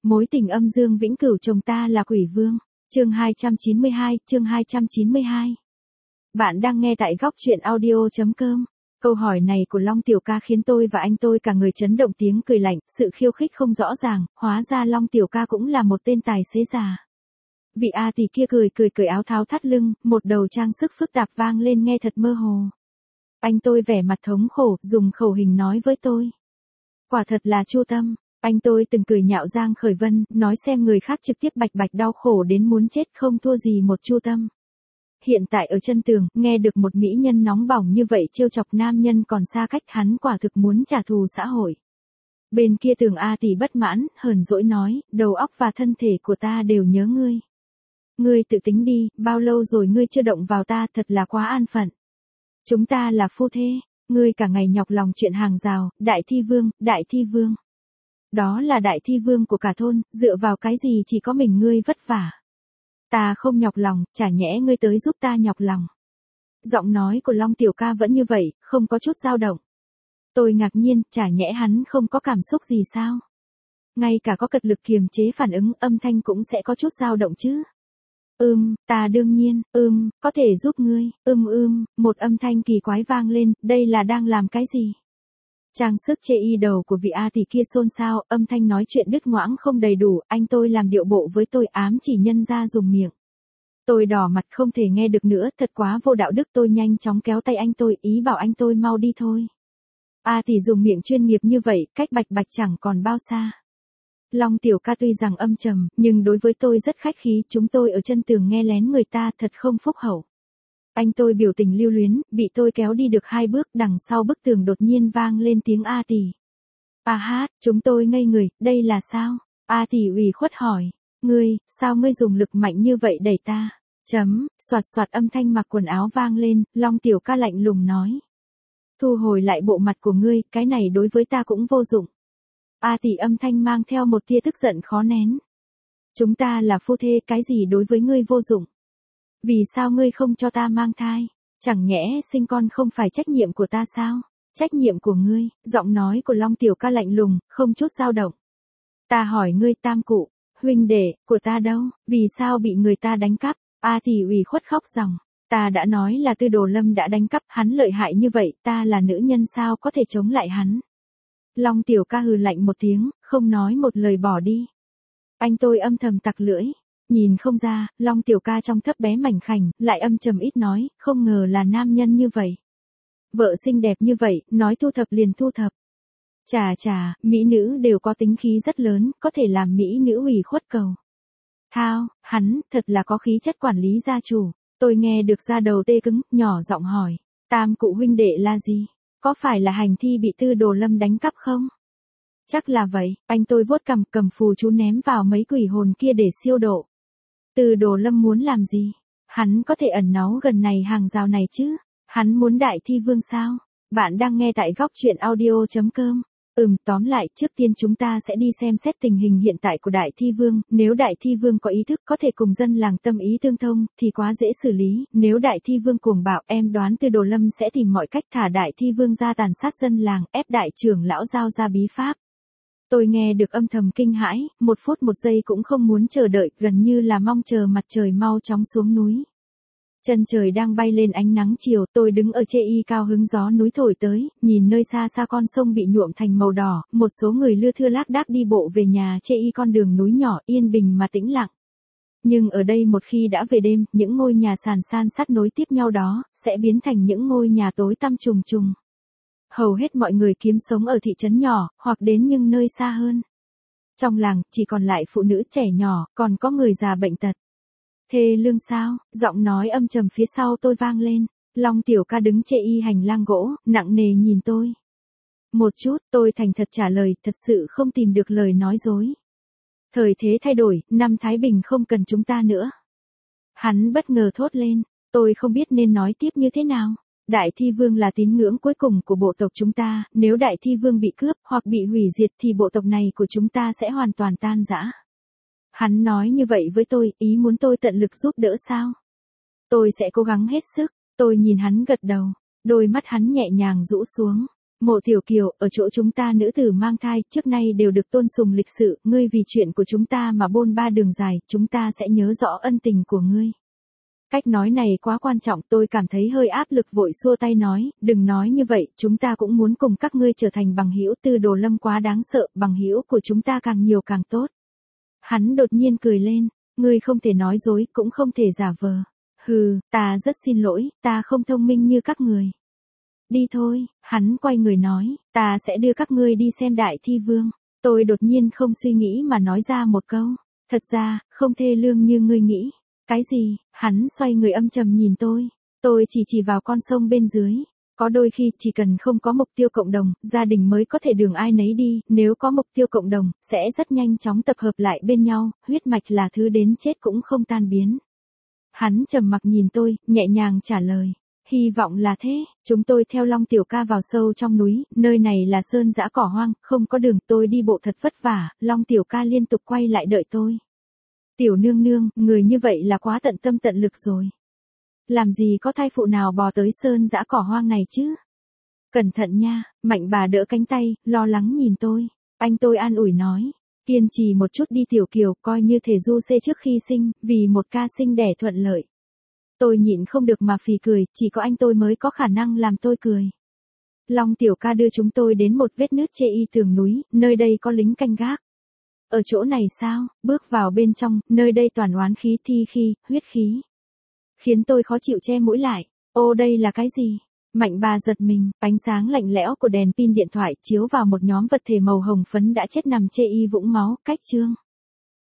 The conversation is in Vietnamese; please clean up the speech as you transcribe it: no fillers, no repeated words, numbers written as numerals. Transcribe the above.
Mối tình âm dương vĩnh cửu chồng ta là quỷ vương. Chương 292. Bạn đang nghe tại góc truyện audio.com. Câu hỏi này của Long Tiểu Ca khiến tôi và anh tôi cả người chấn động, tiếng cười lạnh, sự khiêu khích không rõ ràng, hóa ra Long Tiểu Ca cũng là một tên tài xế già. Vị A tỷ kia cười áo tháo thắt lưng, một đầu trang sức phức tạp vang lên nghe thật mơ hồ. Anh tôi vẻ mặt thống khổ, dùng khẩu hình nói với tôi. Quả thật là Chu Tâm. Anh tôi từng cười nhạo Giang Khởi Vân, nói xem người khác trực tiếp bạch bạch đau khổ đến muốn chết không thua gì một Chu Tâm. Hiện tại ở chân tường, nghe được một mỹ nhân nóng bỏng như vậy trêu chọc nam nhân còn xa cách, hắn quả thực muốn trả thù xã hội. Bên kia tường A tỷ bất mãn, hờn dỗi nói, đầu óc và thân thể của ta đều nhớ ngươi. Ngươi tự tính đi, bao lâu rồi ngươi chưa động vào ta, thật là quá an phận. Chúng ta là phu thê, ngươi cả ngày nhọc lòng chuyện hàng rào, đại thi vương. Đó là đại thi vương của cả thôn, dựa vào cái gì chỉ có mình ngươi vất vả. Ta không nhọc lòng, chả nhẽ ngươi tới giúp ta nhọc lòng. Giọng nói của Long Tiểu Ca vẫn như vậy, không có chút dao động. Tôi ngạc nhiên, chả nhẽ hắn không có cảm xúc gì sao? Ngay cả có cật lực kiềm chế phản ứng, âm thanh cũng sẽ có chút dao động chứ. Ta đương nhiên, có thể giúp ngươi, một âm thanh kỳ quái vang lên, đây là đang làm cái gì? Trang sức chê y đầu của vị A tỷ kia xôn xao, âm thanh nói chuyện đứt ngoãng không đầy đủ, anh tôi làm điệu bộ với tôi, ám chỉ nhân ra dùng miệng. Tôi đỏ mặt không thể nghe được nữa, thật quá vô đạo đức, tôi nhanh chóng kéo tay anh tôi, ý bảo anh tôi mau đi thôi. A tỷ dùng miệng chuyên nghiệp như vậy, cách bạch bạch chẳng còn bao xa. Long Tiểu Ca tuy rằng âm trầm, nhưng đối với tôi rất khách khí, chúng tôi ở chân tường nghe lén người ta, thật không phúc hậu. Anh tôi biểu tình lưu luyến, bị tôi kéo đi được 2 bước, đằng sau bức tường đột nhiên vang lên tiếng A tỷ. A hát, chúng tôi ngây người, đây là sao? A tỷ ủy khuất hỏi, sao ngươi dùng lực mạnh như vậy đẩy ta? Soạt âm thanh mặc quần áo vang lên, Long Tiểu Ca lạnh lùng nói. Thu hồi lại bộ mặt của ngươi, cái này đối với ta cũng vô dụng. A tỷ âm thanh mang theo một tia tức giận khó nén. Chúng ta là phu thê, cái gì đối với ngươi vô dụng? Vì sao ngươi không cho ta mang thai? Chẳng nhẽ sinh con không phải trách nhiệm của ta sao? Trách nhiệm của ngươi, giọng nói của Long Tiểu Ca lạnh lùng, không chút dao động. Ta hỏi ngươi, tam cụ, huynh đệ của ta đâu, vì sao bị người ta đánh cắp? A tỷ ủy khuất khóc ròng. Ta đã nói là Tư Đồ Lâm đã đánh cắp, hắn lợi hại như vậy, ta là nữ nhân sao có thể chống lại hắn? Long Tiểu Ca hừ lạnh một tiếng, không nói một lời bỏ đi. Anh tôi âm thầm tặc lưỡi. Nhìn không ra, Long Tiểu Ca trong thấp bé mảnh khảnh, lại âm trầm ít nói, không ngờ là nam nhân như vậy. Vợ xinh đẹp như vậy, nói thu thập liền thu thập. Chà, mỹ nữ đều có tính khí rất lớn, có thể làm mỹ nữ ủy khuất cầu. Thao, hắn, thật là có khí chất quản lý gia chủ. Tôi nghe được da đầu tê cứng, nhỏ giọng hỏi. Tam cụ huynh đệ là gì? Có phải là hành thi bị Tư Đồ Lâm đánh cắp không? Chắc là vậy, anh tôi vuốt cầm phù chú ném vào mấy quỷ hồn kia để siêu độ. Tư Đồ Lâm muốn làm gì? Hắn có thể ẩn náu gần này hàng rào này chứ? Hắn muốn đại thi vương sao? Bạn đang nghe tại góc truyện audio.com. Tóm lại, trước tiên chúng ta sẽ đi xem xét tình hình hiện tại của đại thi vương, nếu đại thi vương có ý thức có thể cùng dân làng tâm ý tương thông, thì quá dễ xử lý, nếu đại thi vương cuồng bạo, em đoán Tư Đồ Lâm sẽ tìm mọi cách thả đại thi vương ra tàn sát dân làng, ép đại trưởng lão giao ra bí pháp. Tôi nghe được âm thầm kinh hãi, 1 phút 1 giây cũng không muốn chờ đợi, gần như là mong chờ mặt trời mau chóng xuống núi. Chân trời đang bay lên ánh nắng chiều, tôi đứng ở chê y cao hứng, gió núi thổi tới, nhìn nơi xa xa con sông bị nhuộm thành màu đỏ, một số người lưa thưa lác đác đi bộ về nhà chê y, con đường núi nhỏ yên bình mà tĩnh lặng. Nhưng ở đây một khi đã về đêm, những ngôi nhà san sát nối tiếp nhau đó, sẽ biến thành những ngôi nhà tối tăm trùng trùng. Hầu hết mọi người kiếm sống ở thị trấn nhỏ, hoặc đến những nơi xa hơn. Trong làng, chỉ còn lại phụ nữ trẻ nhỏ, còn có người già bệnh tật. Thê lương sao? Giọng nói âm trầm phía sau tôi vang lên. Long Tiểu Ca đứng chê y hành lang gỗ, nặng nề nhìn tôi. Một chút, tôi thành thật trả lời, thật sự không tìm được lời nói dối. Thời thế thay đổi, năm Thái Bình không cần chúng ta nữa. Hắn bất ngờ thốt lên, tôi không biết nên nói tiếp như thế nào. Đại thi vương là tín ngưỡng cuối cùng của bộ tộc chúng ta, nếu đại thi vương bị cướp hoặc bị hủy diệt thì bộ tộc này của chúng ta sẽ hoàn toàn tan rã. Hắn nói như vậy với tôi, ý muốn tôi tận lực giúp đỡ sao? Tôi sẽ cố gắng hết sức. Tôi nhìn hắn gật đầu, đôi mắt hắn nhẹ nhàng rũ xuống. Mộ Tiểu Kiều, ở chỗ chúng ta nữ tử mang thai, trước nay đều được tôn sùng lịch sự, ngươi vì chuyện của chúng ta mà bôn ba đường dài, chúng ta sẽ nhớ rõ ân tình của ngươi. Cách nói này quá quan trọng, tôi cảm thấy hơi áp lực vội xua tay nói, đừng nói như vậy, chúng ta cũng muốn cùng các ngươi trở thành bằng hữu. Tư Đồ Lâm quá đáng sợ, bằng hữu của chúng ta càng nhiều càng tốt. Hắn đột nhiên cười lên, ngươi không thể nói dối, cũng không thể giả vờ. Hừ, ta rất xin lỗi, ta không thông minh như các người. Đi thôi, hắn quay người nói, ta sẽ đưa các ngươi đi xem Đại Thi Vương. Tôi đột nhiên không suy nghĩ mà nói ra một câu, thật ra, không thê lương như ngươi nghĩ. Cái gì? Hắn xoay người âm trầm nhìn tôi chỉ vào con sông bên dưới. Có đôi khi chỉ cần không có mục tiêu cộng đồng, gia đình mới có thể đường ai nấy đi, nếu có mục tiêu cộng đồng, sẽ rất nhanh chóng tập hợp lại bên nhau, huyết mạch là thứ đến chết cũng không tan biến. Hắn trầm mặc nhìn tôi, nhẹ nhàng trả lời. Hy vọng là thế, chúng tôi theo Long Tiểu Ca vào sâu trong núi, nơi này là sơn dã cỏ hoang, không có đường, tôi đi bộ thật vất vả, Long Tiểu Ca liên tục quay lại đợi tôi. Tiểu nương nương, người như vậy là quá tận tâm tận lực rồi. Làm gì có thai phụ nào bò tới sơn dã cỏ hoang này chứ? Cẩn thận nha, Mạnh bà đỡ cánh tay, lo lắng nhìn tôi. Tôi an ủi nói, kiên trì một chút đi Tiểu Kiều, coi như thể du xê trước khi sinh, vì một ca sinh đẻ thuận lợi. Tôi nhịn không được mà phì cười, chỉ có tôi mới có khả năng làm tôi cười. Long Tiểu Ca đưa chúng tôi đến một vết nứt chê y tường núi, nơi đây có lính canh gác. Ở chỗ này sao, bước vào bên trong, nơi đây toàn oán khí, thi khí, huyết khí. Khiến tôi khó chịu che mũi lại. Ô đây là cái gì? Mạnh bà giật mình, ánh sáng lạnh lẽo của đèn pin điện thoại chiếu vào một nhóm vật thể màu hồng phấn đã chết nằm chê y vũng máu, cách chương.